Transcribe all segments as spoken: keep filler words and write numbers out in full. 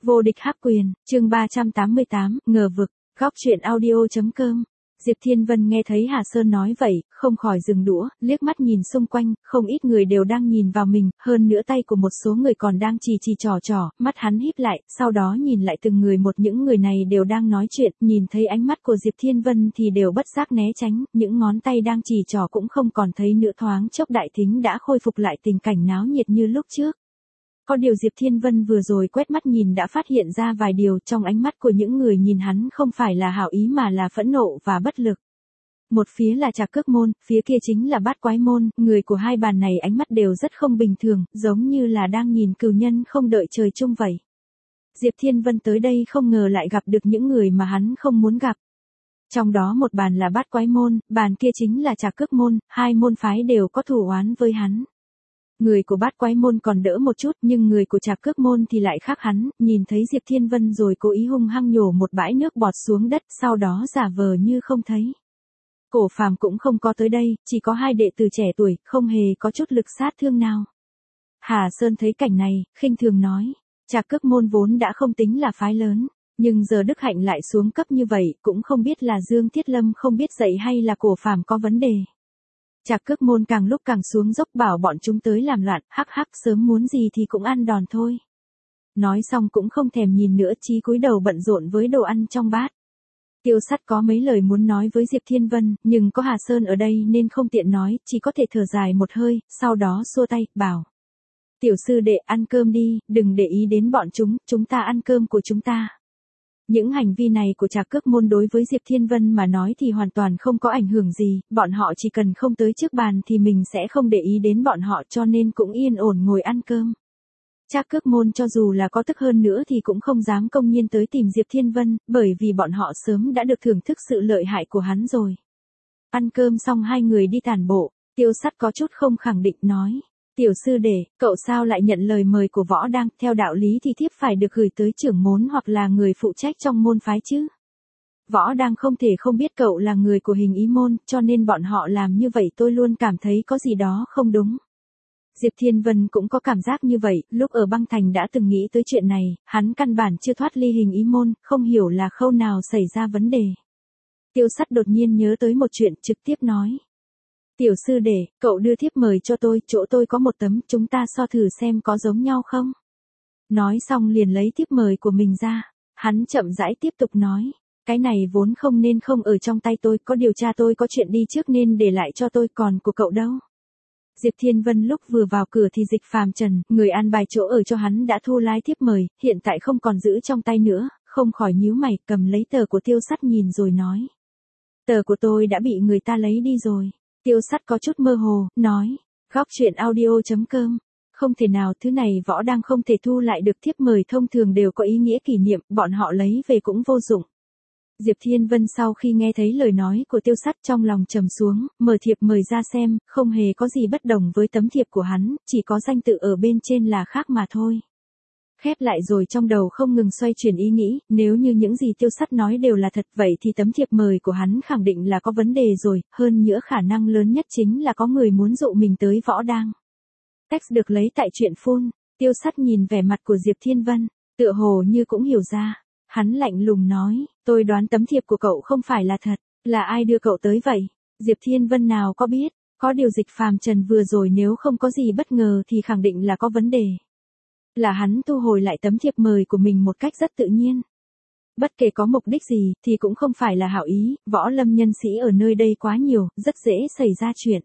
Vô địch hắc quyền, chương ba trăm tám mươi tám, ngờ vực, góc truyện audio.com. Diệp Thiên Vân nghe thấy Hà Sơn nói vậy, không khỏi dừng đũa, liếc mắt nhìn xung quanh, không ít người đều đang nhìn vào mình, hơn nữa tay của một số người còn đang chỉ chỉ trò trò, mắt hắn híp lại, sau đó nhìn lại từng người một, những người này đều đang nói chuyện, nhìn thấy ánh mắt của Diệp Thiên Vân thì đều bất giác né tránh, những ngón tay đang chỉ trò cũng không còn thấy nữa, thoáng chốc đại thính đã khôi phục lại tình cảnh náo nhiệt như lúc trước. Có điều Diệp Thiên Vân vừa rồi quét mắt nhìn đã phát hiện ra vài điều, trong ánh mắt của những người nhìn hắn không phải là hảo ý mà là phẫn nộ và bất lực. Một phía là Trạc Cước Môn, phía kia chính là Bát Quái Môn, người của hai bàn này ánh mắt đều rất không bình thường, giống như là đang nhìn cừu nhân không đợi trời chung vậy. Diệp Thiên Vân tới đây không ngờ lại gặp được những người mà hắn không muốn gặp. Trong đó một bàn là Bát Quái Môn, bàn kia chính là Trạc Cước Môn, hai môn phái đều có thù oán với hắn. Người của Bát Quái Môn còn đỡ một chút, nhưng người của Trạc Cước Môn thì lại khác hắn, nhìn thấy Diệp Thiên Vân rồi cố ý hung hăng nhổ một bãi nước bọt xuống đất, sau đó giả vờ như không thấy. Cổ Phàm cũng không có tới đây, chỉ có hai đệ tử trẻ tuổi, không hề có chút lực sát thương nào. Hà Sơn thấy cảnh này, khinh thường nói, Trạc Cước Môn vốn đã không tính là phái lớn, nhưng giờ Đức Hạnh lại xuống cấp như vậy, cũng không biết là Dương Thiết Lâm không biết dạy hay là Cổ Phàm có vấn đề. Trạc Cước Môn càng lúc càng xuống dốc, bảo bọn chúng tới làm loạn, hắc hắc, sớm muốn gì thì cũng ăn đòn thôi. Nói xong cũng không thèm nhìn nữa, chí cúi đầu bận rộn với đồ ăn trong bát. Tiêu Sắt có mấy lời muốn nói với Diệp Thiên Vân, nhưng có Hà Sơn ở đây nên không tiện nói, chỉ có thể thở dài một hơi, sau đó xua tay, bảo. Tiểu sư đệ, ăn cơm đi, đừng để ý đến bọn chúng, chúng ta ăn cơm của chúng ta. Những hành vi này của Trạc Cước Môn đối với Diệp Thiên Vân mà nói thì hoàn toàn không có ảnh hưởng gì, bọn họ chỉ cần không tới trước bàn thì mình sẽ không để ý đến bọn họ, cho nên cũng yên ổn ngồi ăn cơm. Trạc Cước Môn cho dù là có tức hơn nữa thì cũng không dám công nhiên tới tìm Diệp Thiên Vân, bởi vì bọn họ sớm đã được thưởng thức sự lợi hại của hắn rồi. Ăn cơm xong hai người đi tản bộ, Tiêu Sắt có chút không khẳng định nói. Tiểu sư đệ, cậu sao lại nhận lời mời của Võ Đăng, theo đạo lý thì thiếp phải được gửi tới trưởng môn hoặc là người phụ trách trong môn phái chứ. Võ Đăng không thể không biết cậu là người của Hình Ý môn, cho nên bọn họ làm như vậy tôi luôn cảm thấy có gì đó không đúng. Diệp Thiên Vân cũng có cảm giác như vậy, lúc ở băng thành đã từng nghĩ tới chuyện này, hắn căn bản chưa thoát ly Hình Ý môn, không hiểu là khâu nào xảy ra vấn đề. Tiêu Sắt đột nhiên nhớ tới một chuyện, trực tiếp nói. Tiểu sư đệ, cậu đưa thiếp mời cho tôi, chỗ tôi có một tấm, chúng ta so thử xem có giống nhau không? Nói xong liền lấy thiếp mời của mình ra, hắn chậm rãi tiếp tục nói, cái này vốn không nên không ở trong tay tôi, có điều cha tôi có chuyện đi trước nên để lại cho tôi, còn của cậu đâu? Diệp Thiên Vân lúc vừa vào cửa thì Dịch Phàm Trần, người an bài chỗ ở cho hắn đã thu lái thiếp mời, hiện tại không còn giữ trong tay nữa, không khỏi nhíu mày, cầm lấy tờ của Tiêu Sắt nhìn rồi nói. Tờ của tôi đã bị người ta lấy đi rồi. Tiêu Sắt có chút mơ hồ, nói, góc truyện audio.com, không thể nào, thứ này Võ Đăng không thể thu lại được, thiếp mời thông thường đều có ý nghĩa kỷ niệm, bọn họ lấy về cũng vô dụng. Diệp Thiên Vân sau khi nghe thấy lời nói của Tiêu Sắt trong lòng trầm xuống, mở thiệp mời ra xem, không hề có gì bất đồng với tấm thiệp của hắn, chỉ có danh tự ở bên trên là khác mà thôi. Khép lại rồi trong đầu không ngừng xoay chuyển ý nghĩ, nếu như những gì Tiêu Sắt nói đều là thật vậy thì tấm thiệp mời của hắn khẳng định là có vấn đề rồi, hơn nữa khả năng lớn nhất chính là có người muốn dụ mình tới Võ Đăng. Text được lấy tại truyện phun, Tiêu Sắt nhìn vẻ mặt của Diệp Thiên Vân, tựa hồ như cũng hiểu ra, hắn lạnh lùng nói, tôi đoán tấm thiệp của cậu không phải là thật, là ai đưa cậu tới vậy? Diệp Thiên Vân nào có biết, có điều Dịch Phàm Trần vừa rồi nếu không có gì bất ngờ thì khẳng định là có vấn đề. Là hắn thu hồi lại tấm thiệp mời của mình một cách rất tự nhiên. Bất kể có mục đích gì thì cũng không phải là hảo ý, võ lâm nhân sĩ ở nơi đây quá nhiều, rất dễ xảy ra chuyện.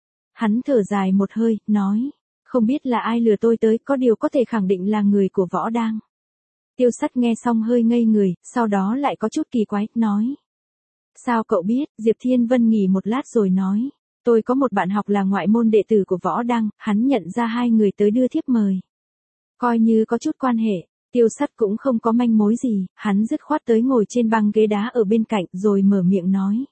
Hắn thở dài một hơi, nói, không biết là ai lừa tôi tới, có điều có thể khẳng định là người của Võ Đăng. Tiêu Sắt nghe xong hơi ngây người, sau đó lại có chút kỳ quái, nói. Sao cậu biết? Diệp Thiên Vân nghỉ một lát rồi nói, tôi có một bạn học là ngoại môn đệ tử của Võ Đăng, hắn nhận ra hai người tới đưa thiếp mời. Coi như có chút quan hệ, Tiêu Sắt cũng không có manh mối gì, hắn dứt khoát tới ngồi trên băng ghế đá ở bên cạnh rồi mở miệng nói.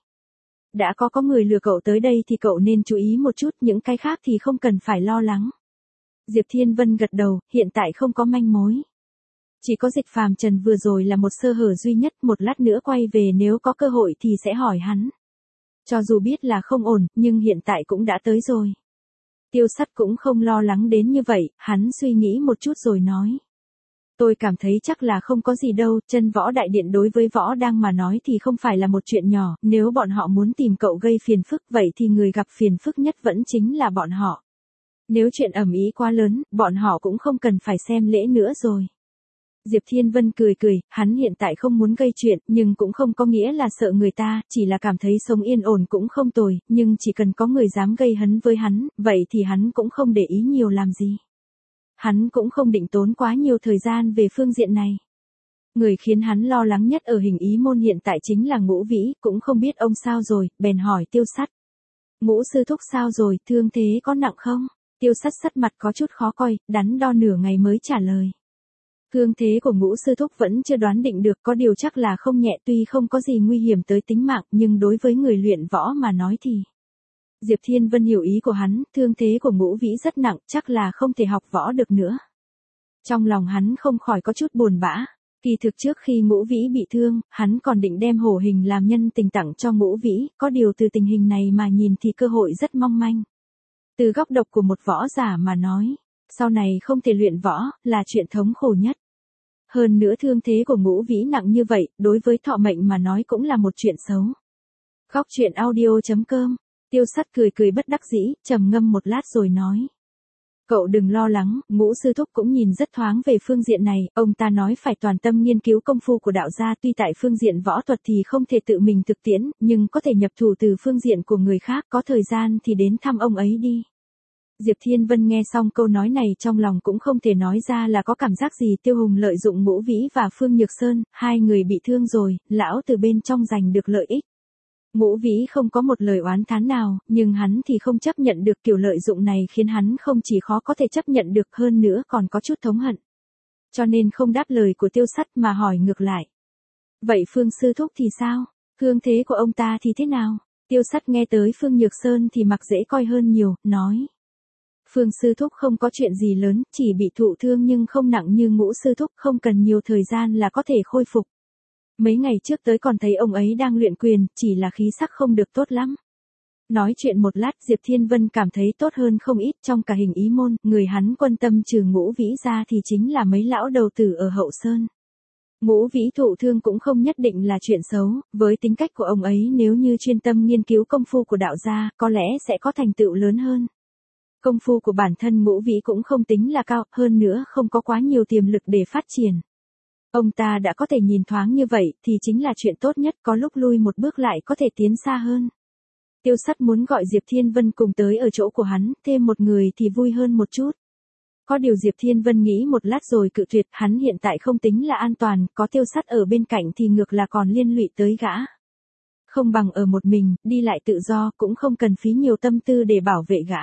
Đã có có người lừa cậu tới đây thì cậu nên chú ý một chút, những cái khác thì không cần phải lo lắng. Diệp Thiên Vân gật đầu, hiện tại không có manh mối. Chỉ có Dịch Phàm Trần vừa rồi là một sơ hở duy nhất, một lát nữa quay về nếu có cơ hội thì sẽ hỏi hắn. Cho dù biết là không ổn, nhưng hiện tại cũng đã tới rồi. Tiêu Sắt cũng không lo lắng đến như vậy, hắn suy nghĩ một chút rồi nói. Tôi cảm thấy chắc là không có gì đâu, chân võ đại điện đối với võ đang mà nói thì không phải là một chuyện nhỏ, nếu bọn họ muốn tìm cậu gây phiền phức vậy thì người gặp phiền phức nhất vẫn chính là bọn họ. Nếu chuyện ầm ĩ quá lớn, bọn họ cũng không cần phải xem lễ nữa rồi. Diệp Thiên Vân cười cười, hắn hiện tại không muốn gây chuyện, nhưng cũng không có nghĩa là sợ người ta, chỉ là cảm thấy sống yên ổn cũng không tồi, nhưng chỉ cần có người dám gây hấn với hắn, vậy thì hắn cũng không để ý nhiều làm gì. Hắn cũng không định tốn quá nhiều thời gian về phương diện này. Người khiến hắn lo lắng nhất ở Hình Ý Môn hiện tại chính là Ngũ Vĩ, cũng không biết ông sao rồi, bèn hỏi Tiêu Sắt. Ngũ sư thúc sao rồi, thương thế có nặng không? Tiêu Sắt sắt mặt có chút khó coi, đắn đo nửa ngày mới trả lời. Thương thế của Ngũ sư thúc vẫn chưa đoán định được, có điều chắc là không nhẹ, tuy không có gì nguy hiểm tới tính mạng, nhưng đối với người luyện võ mà nói thì... Diệp Thiên Vân hiểu ý của hắn, thương thế của Ngũ Vĩ rất nặng, chắc là không thể học võ được nữa. Trong lòng hắn không khỏi có chút buồn bã. Kỳ thực trước khi Ngũ Vĩ bị thương, hắn còn định đem hổ hình làm nhân tình tặng cho Ngũ Vĩ, có điều từ tình hình này mà nhìn thì cơ hội rất mong manh. Từ góc độ của một võ giả mà nói, sau này không thể luyện võ, là chuyện thống khổ nhất. Hơn nữa thương thế của Ngũ Vĩ nặng như vậy, đối với thọ mệnh mà nói cũng là một chuyện xấu. Góc truyện audio chấm com. Tiêu Sắt cười cười bất đắc dĩ, trầm ngâm một lát rồi nói. Cậu đừng lo lắng, Ngũ sư thúc cũng nhìn rất thoáng về phương diện này, ông ta nói phải toàn tâm nghiên cứu công phu của đạo gia, tuy tại phương diện võ thuật thì không thể tự mình thực tiễn, nhưng có thể nhập thủ từ phương diện của người khác, có thời gian thì đến thăm ông ấy đi. Diệp Thiên Vân nghe xong câu nói này trong lòng cũng không thể nói ra là có cảm giác gì. Tiêu Hùng lợi dụng Ngũ Vĩ và Phương Nhược Sơn, hai người bị thương rồi, lão từ bên trong giành được lợi ích. Ngũ Vĩ không có một lời oán thán nào, nhưng hắn thì không chấp nhận được kiểu lợi dụng này, khiến hắn không chỉ khó có thể chấp nhận được, hơn nữa còn có chút thống hận. Cho nên không đáp lời của Tiêu Sắt mà hỏi ngược lại. Vậy Phương sư thúc thì sao? Thương thế của ông ta thì thế nào? Tiêu Sắt nghe tới Phương Nhược Sơn thì mặc dễ coi hơn nhiều, nói. Phương sư thúc không có chuyện gì lớn, chỉ bị thụ thương nhưng không nặng như Ngũ sư thúc, không cần nhiều thời gian là có thể khôi phục. Mấy ngày trước tới còn thấy ông ấy đang luyện quyền, chỉ là khí sắc không được tốt lắm. Nói chuyện một lát, Diệp Thiên Vân cảm thấy tốt hơn không ít. Trong cả Hình Ý Môn, người hắn quan tâm trừ Ngũ Vĩ ra thì chính là mấy lão đầu tử ở Hậu Sơn. Ngũ Vĩ thụ thương cũng không nhất định là chuyện xấu, với tính cách của ông ấy nếu như chuyên tâm nghiên cứu công phu của đạo gia, có lẽ sẽ có thành tựu lớn hơn. Công phu của bản thân Ngũ Vĩ cũng không tính là cao, hơn nữa không có quá nhiều tiềm lực để phát triển. Ông ta đã có thể nhìn thoáng như vậy thì chính là chuyện tốt nhất, có lúc lui một bước lại có thể tiến xa hơn. Tiêu Sắt muốn gọi Diệp Thiên Vân cùng tới ở chỗ của hắn, thêm một người thì vui hơn một chút. Có điều Diệp Thiên Vân nghĩ một lát rồi cự tuyệt, hắn hiện tại không tính là an toàn, có Tiêu Sắt ở bên cạnh thì ngược là còn liên lụy tới gã. Không bằng ở một mình, đi lại tự do, cũng không cần phí nhiều tâm tư để bảo vệ gã.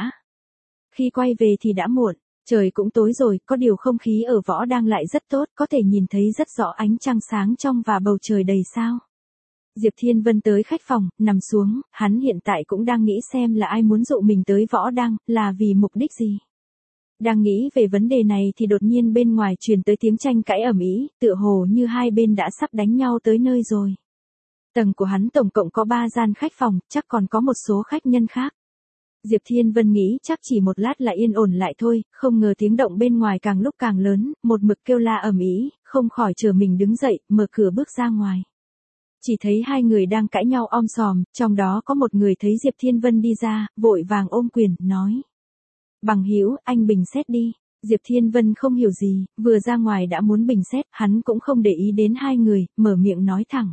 Khi quay về thì đã muộn. Trời cũng tối rồi, có điều không khí ở võ đang lại rất tốt, có thể nhìn thấy rất rõ ánh trăng sáng trong và bầu trời đầy sao. Diệp Thiên Vân tới khách phòng, nằm xuống, hắn hiện tại cũng đang nghĩ xem là ai muốn dụ mình tới võ đang, là vì mục đích gì. Đang nghĩ về vấn đề này thì đột nhiên bên ngoài truyền tới tiếng tranh cãi ầm ĩ, tựa hồ như hai bên đã sắp đánh nhau tới nơi rồi. Tầng của hắn tổng cộng có ba gian khách phòng, chắc còn có một số khách nhân khác. Diệp Thiên Vân nghĩ chắc chỉ một lát là yên ổn lại thôi, không ngờ tiếng động bên ngoài càng lúc càng lớn, một mực kêu la ầm ĩ, không khỏi chờ mình đứng dậy, mở cửa bước ra ngoài. Chỉ thấy hai người đang cãi nhau om sòm, trong đó có một người thấy Diệp Thiên Vân đi ra, vội vàng ôm quyền, nói. Bằng hữu, anh bình xét đi. Diệp Thiên Vân không hiểu gì, vừa ra ngoài đã muốn bình xét, hắn cũng không để ý đến hai người, mở miệng nói thẳng.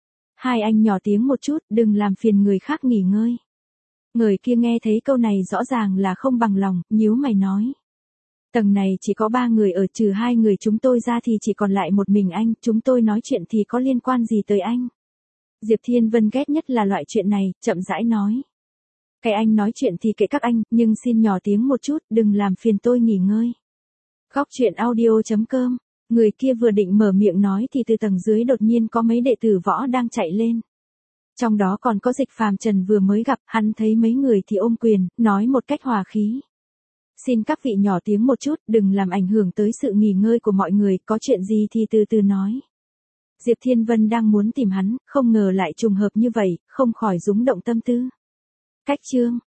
Hai anh nhỏ tiếng một chút, đừng làm phiền người khác nghỉ ngơi. Người kia nghe thấy câu này rõ ràng là không bằng lòng, nhíu mày nói. Tầng này chỉ có ba người ở, trừ hai người chúng tôi ra thì chỉ còn lại một mình anh, chúng tôi nói chuyện thì có liên quan gì tới anh. Diệp Thiên Vân ghét nhất là loại chuyện này, chậm rãi nói. Cái anh nói chuyện thì kệ các anh, nhưng xin nhỏ tiếng một chút, đừng làm phiền tôi nghỉ ngơi. Góc truyện audio chấm com, người kia vừa định mở miệng nói thì từ tầng dưới đột nhiên có mấy đệ tử võ đang chạy lên. Trong đó còn có Dịch Phàm Trần vừa mới gặp, hắn thấy mấy người thì ôm quyền, nói một cách hòa khí. Xin các vị nhỏ tiếng một chút, đừng làm ảnh hưởng tới sự nghỉ ngơi của mọi người, có chuyện gì thì từ từ nói. Diệp Thiên Vân đang muốn tìm hắn, không ngờ lại trùng hợp như vậy, không khỏi rúng động tâm tư. Cách chương